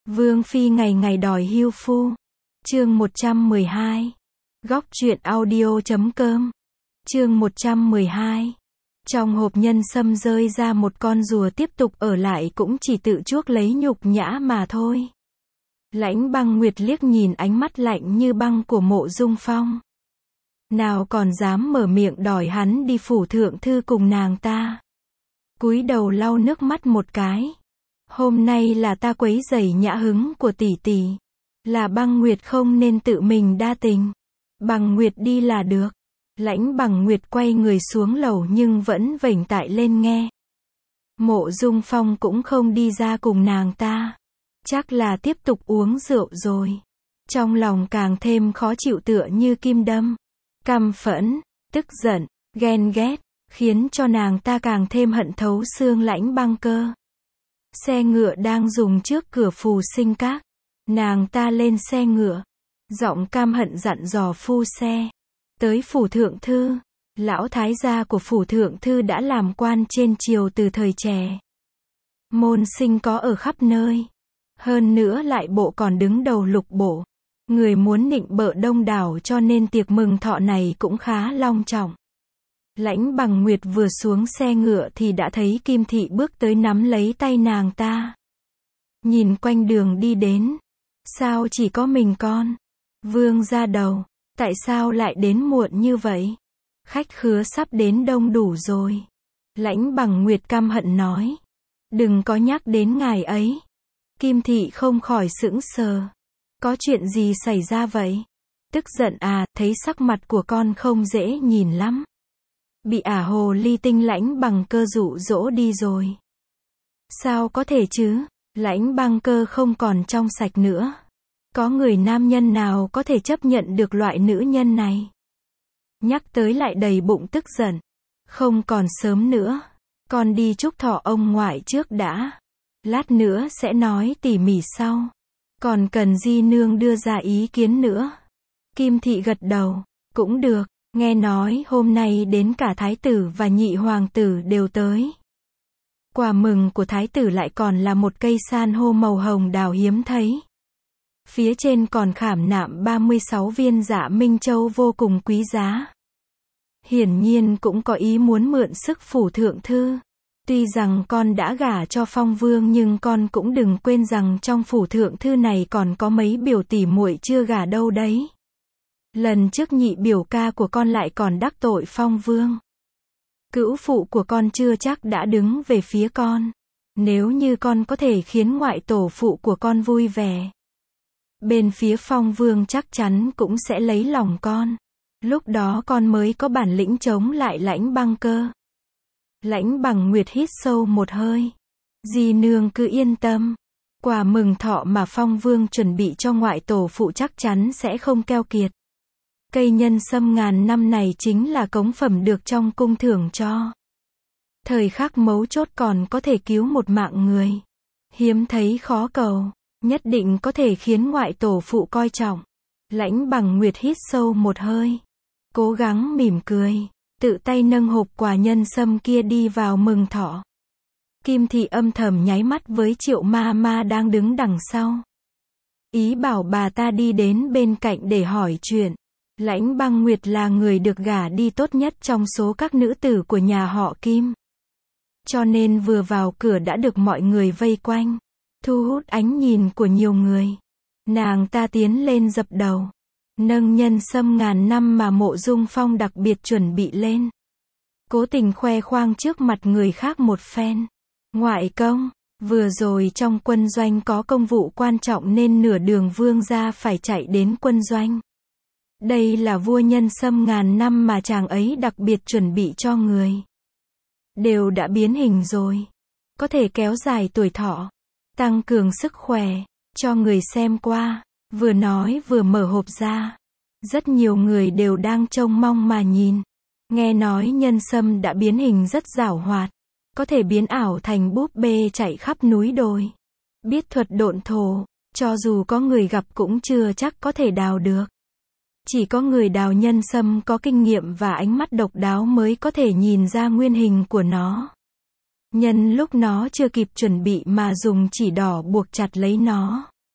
Vương phi ngày ngày đòi hưu phu. Chương 112. Góc truyện audio.com. Chương 112. Trong hộp nhân sâm rơi ra một con rùa, tiếp tục ở lại cũng chỉ tự chuốc lấy nhục nhã mà thôi. Lãnh Băng Nguyệt liếc nhìn ánh mắt lạnh như băng của Mộ Dung Phong. Nào còn dám mở miệng đòi hắn đi phủ thượng thư cùng nàng ta. Cúi đầu lau nước mắt một cái. Hôm nay là ta quấy rầy nhã hứng của tỷ tỷ. Là Băng Nguyệt không nên tự mình đa tình. Bằng Nguyệt đi là được. Lãnh Bằng Nguyệt quay người xuống lầu nhưng vẫn vểnh tai lên nghe. Mộ Dung Phong cũng không đi ra cùng nàng ta. Chắc là tiếp tục uống rượu rồi. Trong lòng càng thêm khó chịu, tựa như kim đâm. Căm phẫn, tức giận, ghen ghét, khiến cho nàng ta càng thêm hận thấu xương Lãnh Băng Cơ. Xe ngựa đang dùng trước cửa Phù Sinh Các. Nàng ta lên xe ngựa, giọng cam hận dặn dò phu xe. Tới phủ thượng thư, lão thái gia của phủ thượng thư đã làm quan trên triều từ thời trẻ. Môn sinh có ở khắp nơi. Hơn nữa lại bộ còn đứng đầu lục bộ. Người muốn nịnh bợ đông đảo, cho nên tiệc mừng thọ này cũng khá long trọng. Lãnh Bằng Nguyệt vừa xuống xe ngựa thì đã thấy Kim Thị bước tới nắm lấy tay nàng ta. Nhìn quanh đường đi đến. Sao chỉ có mình con? Vương gia đầu, tại sao lại đến muộn như vậy? Khách khứa sắp đến đông đủ rồi. Lãnh Bằng Nguyệt căm hận nói. Đừng có nhắc đến ngài ấy. Kim Thị không khỏi sững sờ. Có chuyện gì xảy ra vậy? Tức giận à? Thấy sắc mặt của con không dễ nhìn lắm. Bị ả hồ ly tinh Lãnh Bằng Cơ dụ dỗ đi rồi. Sao có thể chứ? Lãnh Băng Cơ không còn trong sạch nữa. Có người nam nhân nào có thể chấp nhận được loại nữ nhân này? Nhắc tới lại đầy bụng tức giận. Không còn sớm nữa. Con đi chúc thọ ông ngoại trước đã. Lát nữa sẽ nói tỉ mỉ sau. Còn cần Di nương đưa ra ý kiến nữa. Kim Thị gật đầu. Cũng được. Nghe nói hôm nay đến cả thái tử và nhị hoàng tử đều tới. Quà mừng của thái tử lại còn là một cây san hô màu hồng đào hiếm thấy. Phía trên còn khảm nạm 36 viên Dạ Minh Châu vô cùng quý giá. Hiển nhiên cũng có ý muốn mượn sức phủ thượng thư. Tuy rằng con đã gả cho Phong Vương nhưng con cũng đừng quên rằng trong phủ thượng thư này còn có mấy biểu tỷ muội chưa gả đâu đấy. Lần trước nhị biểu ca của con lại còn đắc tội Phong Vương. Cữu phụ của con chưa chắc đã đứng về phía con. Nếu như con có thể khiến ngoại tổ phụ của con vui vẻ, bên phía Phong Vương chắc chắn cũng sẽ lấy lòng con. Lúc đó con mới có bản lĩnh chống lại Lãnh Băng Cơ. Lãnh Bằng Nguyệt hít sâu một hơi. Di nương cứ yên tâm. Quà mừng thọ mà Phong Vương chuẩn bị cho ngoại tổ phụ chắc chắn sẽ không keo kiệt. Cây nhân sâm ngàn năm này chính là cống phẩm được trong cung thưởng cho. Thời khắc mấu chốt còn có thể cứu một mạng người. Hiếm thấy khó cầu. Nhất định có thể khiến ngoại tổ phụ coi trọng. Lãnh Bằng Nguyệt hít sâu một hơi. Cố gắng mỉm cười. Tự tay nâng hộp quà nhân sâm kia đi vào mừng thọ. Kim Thị âm thầm nháy mắt với Triệu ma ma đang đứng đằng sau. Ý bảo bà ta đi đến bên cạnh để hỏi chuyện. Lãnh Băng Nguyệt là người được gả đi tốt nhất trong số các nữ tử của nhà họ Kim. Cho nên vừa vào cửa đã được mọi người vây quanh. Thu hút ánh nhìn của nhiều người. Nàng ta tiến lên dập đầu. Nâng nhân sâm ngàn năm mà Mộ Dung Phong đặc biệt chuẩn bị lên. Cố tình khoe khoang trước mặt người khác một phen. Ngoại công, vừa rồi trong quân doanh có công vụ quan trọng nên nửa đường vương gia phải chạy đến quân doanh. Đây là vua nhân sâm ngàn năm mà chàng ấy đặc biệt chuẩn bị cho người. Đều đã biến hình rồi. Có thể kéo dài tuổi thọ, tăng cường sức khỏe, cho người xem qua. Vừa nói vừa mở hộp ra. Rất nhiều người đều đang trông mong mà nhìn. Nghe nói nhân sâm đã biến hình rất giảo hoạt. Có thể biến ảo thành búp bê chạy khắp núi đồi. Biết thuật độn thổ, cho dù có người gặp cũng chưa chắc có thể đào được. Chỉ có người đào nhân sâm có kinh nghiệm và ánh mắt độc đáo mới có thể nhìn ra nguyên hình của nó. Nhân lúc nó chưa kịp chuẩn bị mà dùng chỉ đỏ buộc chặt lấy nó.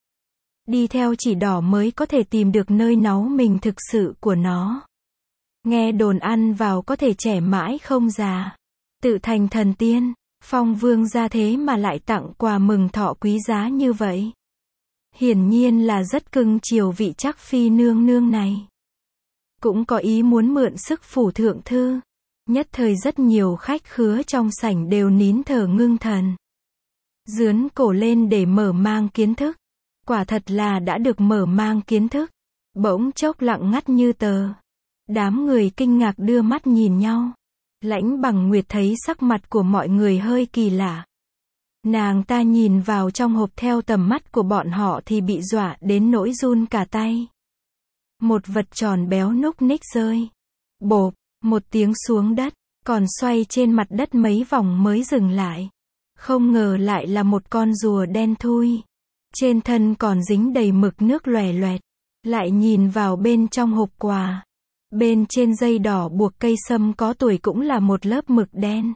Đi theo chỉ đỏ mới có thể tìm được nơi náu mình thực sự của nó. Nghe đồn ăn vào có thể trẻ mãi không già. Tự thành thần tiên, Phong Vương gia thế mà lại tặng quà mừng thọ quý giá như vậy. Hiển nhiên là rất cưng chiều vị Trác Phi nương nương này. Cũng có ý muốn mượn sức phủ thượng thư. Nhất thời rất nhiều khách khứa trong sảnh đều nín thở ngưng thần. Dướn cổ lên để mở mang kiến thức. Quả thật là đã được mở mang kiến thức. Bỗng chốc lặng ngắt như tờ. Đám người kinh ngạc đưa mắt nhìn nhau. Lãnh Bằng Nguyệt thấy sắc mặt của mọi người hơi kỳ lạ. Nàng ta nhìn vào trong hộp theo tầm mắt của bọn họ thì bị dọa đến nỗi run cả tay. Một vật tròn béo núc ních rơi. Bộp, một tiếng xuống đất, còn xoay trên mặt đất mấy vòng mới dừng lại. Không ngờ lại là một con rùa đen thui. Trên thân còn dính đầy mực nước loè loẹt. Lại nhìn vào bên trong hộp quà. Bên trên dây đỏ buộc cây sâm có tuổi cũng là một lớp mực đen.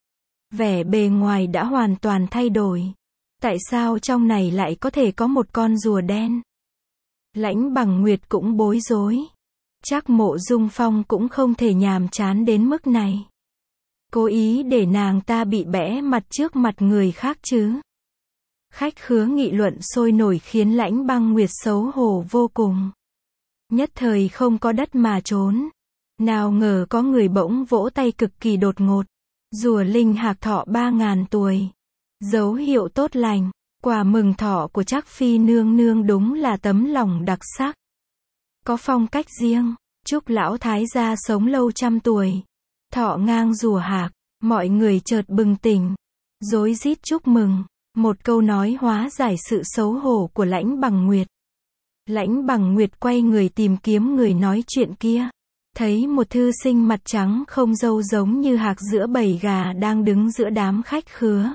Vẻ bề ngoài đã hoàn toàn thay đổi. Tại sao trong này lại có thể có một con rùa đen? Lãnh Bằng Nguyệt cũng bối rối. Chắc Mộ Dung Phong cũng không thể nhàm chán đến mức này. Cố ý để nàng ta bị bẽ mặt trước mặt người khác chứ. Khách khứa nghị luận sôi nổi khiến Lãnh Băng Nguyệt xấu hổ vô cùng. Nhất thời không có đất mà trốn. Nào ngờ có người bỗng vỗ tay cực kỳ đột ngột. Rùa linh hạc thọ 3.000 tuổi. Dấu hiệu tốt lành. Quà mừng thọ của Trác Phi nương nương đúng là tấm lòng đặc sắc. Có phong cách riêng. Chúc lão thái gia sống lâu trăm tuổi. Thọ ngang rùa hạc. Mọi người chợt bừng tỉnh. Rối rít chúc mừng. Một câu nói hóa giải sự xấu hổ của Lãnh Bằng Nguyệt. Lãnh Bằng Nguyệt quay người tìm kiếm người nói chuyện kia. Thấy một thư sinh mặt trắng không râu giống như hạc giữa bầy gà đang đứng giữa đám khách khứa.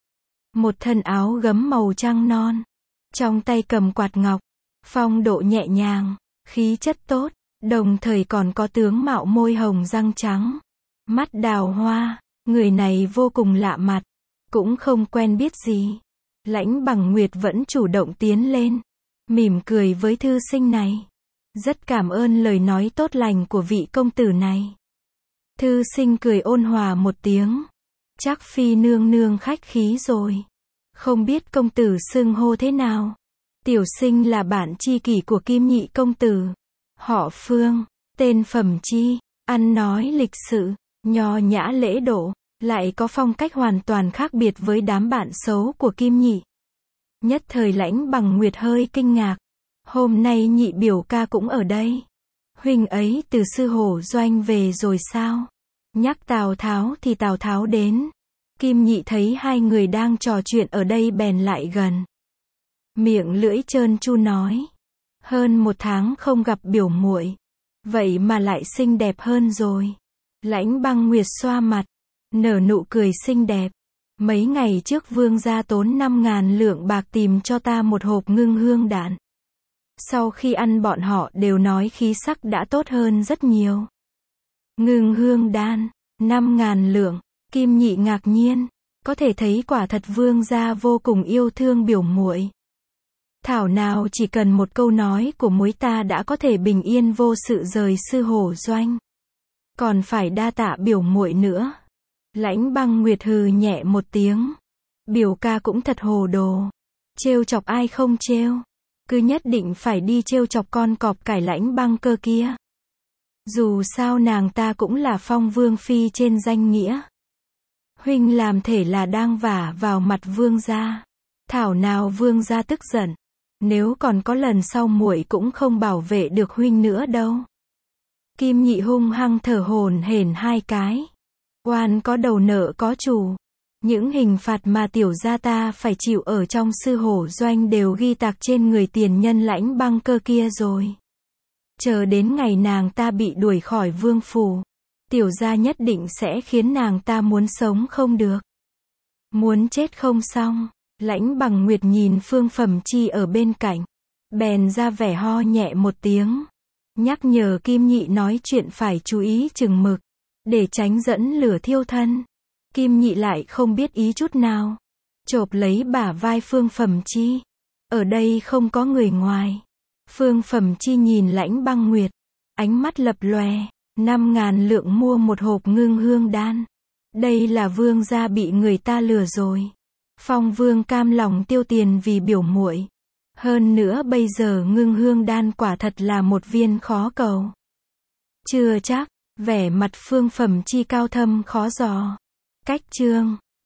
Một thân áo gấm màu trắng non. Trong tay cầm quạt ngọc. Phong độ nhẹ nhàng, khí chất tốt, đồng thời còn có tướng mạo môi hồng răng trắng. Mắt đào hoa, người này vô cùng lạ mặt. Cũng không quen biết gì. Lãnh Bằng Nguyệt vẫn chủ động tiến lên. Mỉm cười với thư sinh này. Rất cảm ơn lời nói tốt lành của vị công tử này. Thư sinh cười ôn hòa một tiếng. Trác Phi nương nương khách khí rồi. Không biết công tử xưng hô thế nào? Tiểu sinh là bạn tri kỷ của Kim Nhị công tử. Họ Phương, tên Phẩm Chi, ăn nói lịch sự, nho nhã lễ độ, lại có phong cách hoàn toàn khác biệt với đám bạn xấu của Kim Nhị. Nhất thời Lãnh Bằng Nguyệt hơi kinh ngạc. Hôm nay Nhị biểu ca cũng ở đây. Huynh ấy từ Sư Hổ Doanh về rồi sao? Nhắc Tào Tháo thì Tào Tháo đến. Kim Nhị thấy hai người đang trò chuyện ở đây bèn lại gần. Miệng lưỡi trơn tru nói. Hơn 1 tháng không gặp biểu muội, vậy mà lại xinh đẹp hơn rồi. Lãnh Băng Nguyệt xoa mặt, nở nụ cười xinh đẹp. Mấy ngày trước vương gia tốn 5.000 lượng bạc tìm cho ta một hộp ngưng hương đan. Sau khi ăn bọn họ đều nói khí sắc đã tốt hơn rất nhiều. Ngưng hương đan, 5.000 lượng, Kim Nhị ngạc nhiên, có thể thấy quả thật vương gia vô cùng yêu thương biểu muội. Thảo nào chỉ cần một câu nói của muối ta đã có thể bình yên vô sự rời Sư Hổ Doanh. Còn phải đa tạ biểu muội nữa. Lãnh Băng Nguyệt hừ nhẹ một tiếng. Biểu ca cũng thật hồ đồ. Trêu chọc ai không trêu. Cứ nhất định phải đi trêu chọc con cọp cải Lãnh Băng Cơ kia. Dù sao nàng ta cũng là Phong Vương phi trên danh nghĩa. Huynh làm thể là đang vả vào mặt vương gia. Thảo nào vương gia tức giận. Nếu còn có lần sau muội cũng không bảo vệ được huynh nữa đâu. Kim Nhị hung hăng thở hổn hển 2 cái. Oan có đầu nợ có chủ. Những hình phạt mà tiểu gia ta phải chịu ở trong Sư Hổ Doanh đều ghi tạc trên người tiền nhân Lãnh Băng Cơ kia rồi. Chờ đến ngày nàng ta bị đuổi khỏi vương phủ, tiểu gia nhất định sẽ khiến nàng ta muốn sống không được, muốn chết không xong. Lãnh Bằng Nguyệt nhìn Phương Phẩm Chi ở bên cạnh, bèn ra vẻ ho nhẹ một tiếng, nhắc nhở Kim Nhị nói chuyện phải chú ý chừng mực, để tránh dẫn lửa thiêu thân. Kim Nhị lại không biết ý chút nào, chộp lấy bả vai Phương Phẩm Chi. Ở đây không có người ngoài. Phương Phẩm Chi nhìn Lãnh Băng Nguyệt, ánh mắt lập lòe, 5.000 lượng mua một hộp ngưng hương đan. Đây là Vương gia bị người ta lừa rồi. Phong Vương cam lòng tiêu tiền vì biểu muội. Hơn nữa bây giờ ngưng hương đan quả thật là một viên khó cầu. Chưa chắc, vẻ mặt Phương Phẩm Chi cao thâm khó dò. Cách chương